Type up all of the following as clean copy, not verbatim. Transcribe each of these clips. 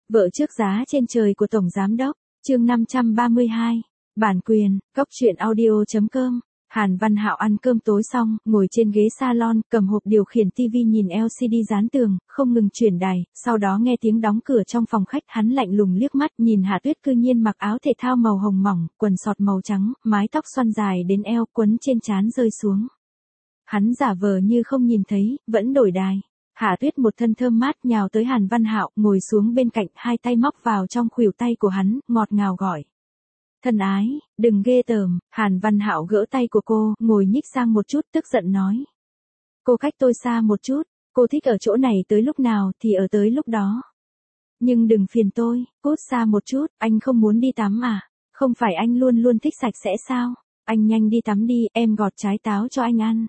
Vợ trước giá trên trời của Tổng Giám Đốc, chương 532, bản quyền, cóc truyện audio.com. Hàn Văn Hạo ăn cơm tối xong, ngồi trên ghế salon, cầm hộp điều khiển TV nhìn LCD dán tường, không ngừng chuyển đài, sau đó nghe tiếng đóng cửa trong phòng khách, hắn lạnh lùng liếc mắt, nhìn Hạ Tuyết cư nhiên mặc áo thể thao màu hồng mỏng, quần sọt màu trắng, mái tóc xoăn dài đến eo quấn trên trán rơi xuống. Hắn giả vờ như không nhìn thấy, vẫn đổi đài. Hạ Tuyết một thân thơm mát nhào tới Hàn Văn Hạo, ngồi xuống bên cạnh, hai tay móc vào trong khuỷu tay của hắn, ngọt ngào gọi. Thân ái, đừng ghê tởm. Hàn Văn Hạo gỡ tay của cô, ngồi nhích sang một chút, tức giận nói. Cô cách tôi xa một chút, cô thích ở chỗ này tới lúc nào thì ở tới lúc đó. Nhưng đừng phiền tôi, cút xa một chút, anh không muốn đi tắm à? Không phải anh luôn luôn thích sạch sẽ sao? Anh nhanh đi tắm đi, em gọt trái táo cho anh ăn.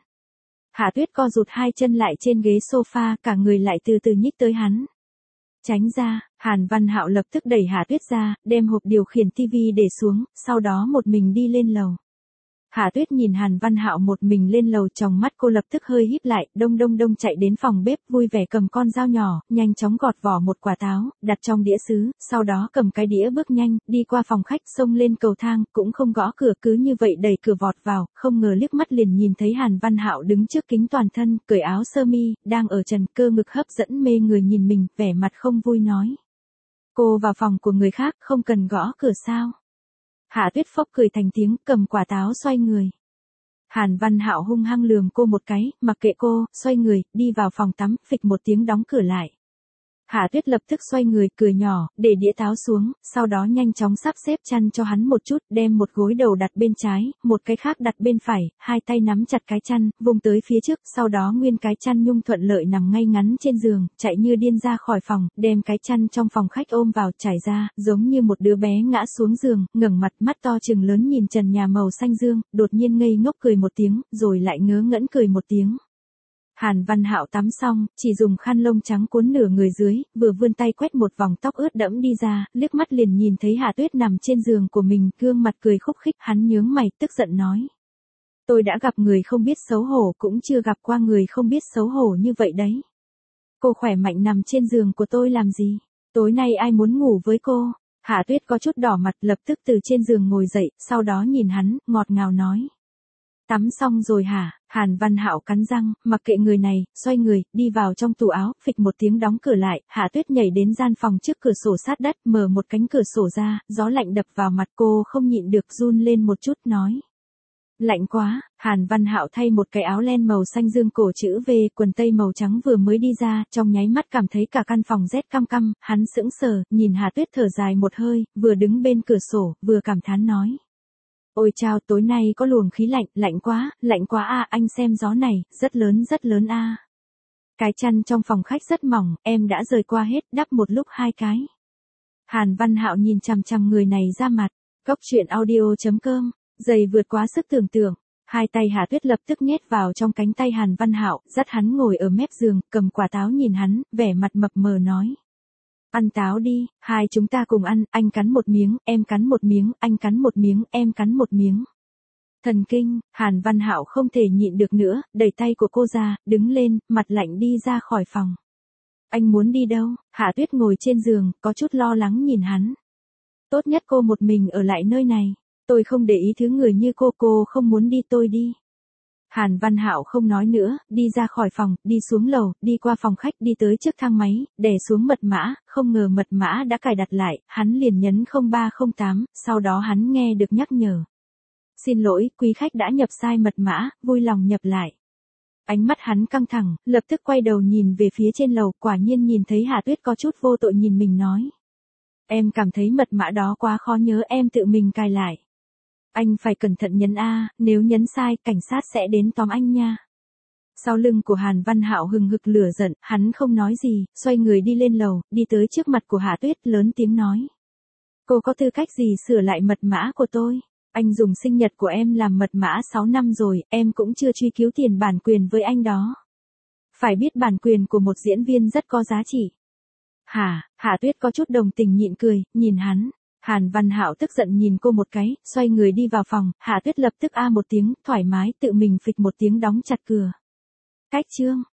Hạ Tuyết co rụt hai chân lại trên ghế sofa, cả người lại từ từ nhích tới hắn. Tránh ra. Hàn Văn Hạo lập tức đẩy Hạ Tuyết ra, đem hộp điều khiển TV để xuống, sau đó một mình đi lên lầu. Hạ Tuyết nhìn Hàn Văn Hạo một mình lên lầu, tròng mắt cô lập tức hơi híp lại, đông chạy đến phòng bếp, vui vẻ cầm con dao nhỏ, nhanh chóng gọt vỏ một quả táo, đặt trong đĩa sứ, sau đó cầm cái đĩa bước nhanh, đi qua phòng khách, xông lên cầu thang, cũng không gõ cửa, cứ như vậy đẩy cửa vọt vào, không ngờ liếc mắt liền nhìn thấy Hàn Văn Hạo đứng trước kính toàn thân, cởi áo sơ mi, đang ở trần, cơ ngực hấp dẫn mê người nhìn mình, vẻ mặt không vui nói. Cô vào phòng của người khác, không cần gõ cửa sao? Hạ Tuyết phốc cười thành tiếng, cầm quả táo xoay người. Hàn Văn Hạo hung hăng lườm cô một cái, mặc kệ cô, xoay người, đi vào phòng tắm, phịch một tiếng đóng cửa lại. Hạ Tuyết lập tức xoay người, cười nhỏ, để đĩa táo xuống, sau đó nhanh chóng sắp xếp chăn cho hắn một chút, đem một gối đầu đặt bên trái, một cái khác đặt bên phải, hai tay nắm chặt cái chăn, vùng tới phía trước, sau đó nguyên cái chăn nhung thuận lợi nằm ngay ngắn trên giường, chạy như điên ra khỏi phòng, đem cái chăn trong phòng khách ôm vào, trải ra, giống như một đứa bé ngã xuống giường, ngẩng mặt, mắt to trừng lớn nhìn trần nhà màu xanh dương, đột nhiên ngây ngốc cười một tiếng, rồi lại ngớ ngẩn cười một tiếng. Hàn Văn Hạo tắm xong, chỉ dùng khăn lông trắng cuốn nửa người dưới, vừa vươn tay quét một vòng tóc ướt đẫm đi ra, liếc mắt liền nhìn thấy Hạ Tuyết nằm trên giường của mình, gương mặt cười khúc khích, hắn nhướng mày, tức giận nói. Tôi đã gặp người không biết xấu hổ, cũng chưa gặp qua người không biết xấu hổ như vậy đấy. Cô khỏe mạnh nằm trên giường của tôi làm gì? Tối nay ai muốn ngủ với cô? Hạ Tuyết có chút đỏ mặt, lập tức từ trên giường ngồi dậy, sau đó nhìn hắn, ngọt ngào nói. Tắm xong rồi hả? Hàn Văn Hạo cắn răng, mặc kệ người này, xoay người, đi vào trong tủ áo, phịch một tiếng đóng cửa lại, Hạ Tuyết nhảy đến gian phòng trước cửa sổ sát đất, mở một cánh cửa sổ ra, gió lạnh đập vào mặt cô không nhịn được run lên một chút nói. Lạnh quá. Hàn Văn Hạo thay một cái áo len màu xanh dương cổ chữ V, quần tây màu trắng vừa mới đi ra, trong nháy mắt cảm thấy cả căn phòng rét căm căm, hắn sững sờ, nhìn Hạ Tuyết thở dài một hơi, vừa đứng bên cửa sổ, vừa cảm thán nói. Ôi chao, tối nay có luồng khí lạnh, lạnh quá a, anh xem gió này, rất lớn a. Cái chăn trong phòng khách rất mỏng, em đã rời qua hết, đắp một lúc hai cái. Hàn Văn Hạo nhìn chằm chằm người này ra mặt, cóc truyện audio.com, giày vượt quá sức tưởng tượng. Hai tay Hạ Tuyết lập tức nhét vào trong cánh tay Hàn Văn Hạo, dắt hắn ngồi ở mép giường, cầm quả táo nhìn hắn, vẻ mặt mập mờ nói. Ăn táo đi, hai chúng ta cùng ăn, anh cắn một miếng, em cắn một miếng, anh cắn một miếng, em cắn một miếng. Thần kinh. Hàn Văn Hạo không thể nhịn được nữa, đẩy tay của cô ra, đứng lên, mặt lạnh đi ra khỏi phòng. Anh muốn đi đâu? Hạ Tuyết ngồi trên giường, có chút lo lắng nhìn hắn. Tốt nhất cô một mình ở lại nơi này. Tôi không để ý thứ người như cô không muốn đi tôi đi. Hàn Văn Hạo không nói nữa, đi ra khỏi phòng, đi xuống lầu, đi qua phòng khách, đi tới trước thang máy, đè xuống mật mã, không ngờ mật mã đã cài đặt lại, hắn liền nhấn 0308, sau đó hắn nghe được nhắc nhở. Xin lỗi, quý khách đã nhập sai mật mã, vui lòng nhập lại. Ánh mắt hắn căng thẳng, lập tức quay đầu nhìn về phía trên lầu, quả nhiên nhìn thấy Hạ Tuyết có chút vô tội nhìn mình nói. Em cảm thấy mật mã đó quá khó nhớ, em tự mình cài lại. Anh phải cẩn thận nhấn A, nếu nhấn sai, cảnh sát sẽ đến tóm anh nha. Sau lưng của Hàn Văn Hạo hừng hực lửa giận, hắn không nói gì, xoay người đi lên lầu, đi tới trước mặt của Hạ Tuyết, lớn tiếng nói. Cô có tư cách gì sửa lại mật mã của tôi? Anh dùng sinh nhật của em làm mật mã 6 năm rồi, em cũng chưa truy cứu tiền bản quyền với anh đó. Phải biết bản quyền của một diễn viên rất có giá trị. Hả? Hạ Tuyết có chút đồng tình nhịn cười, nhìn hắn. Hàn Văn Hạo tức giận nhìn cô một cái, xoay người đi vào phòng, Hạ Tuyết lập tức a một tiếng, thoải mái, tự mình phịch một tiếng đóng chặt cửa. Cách chương.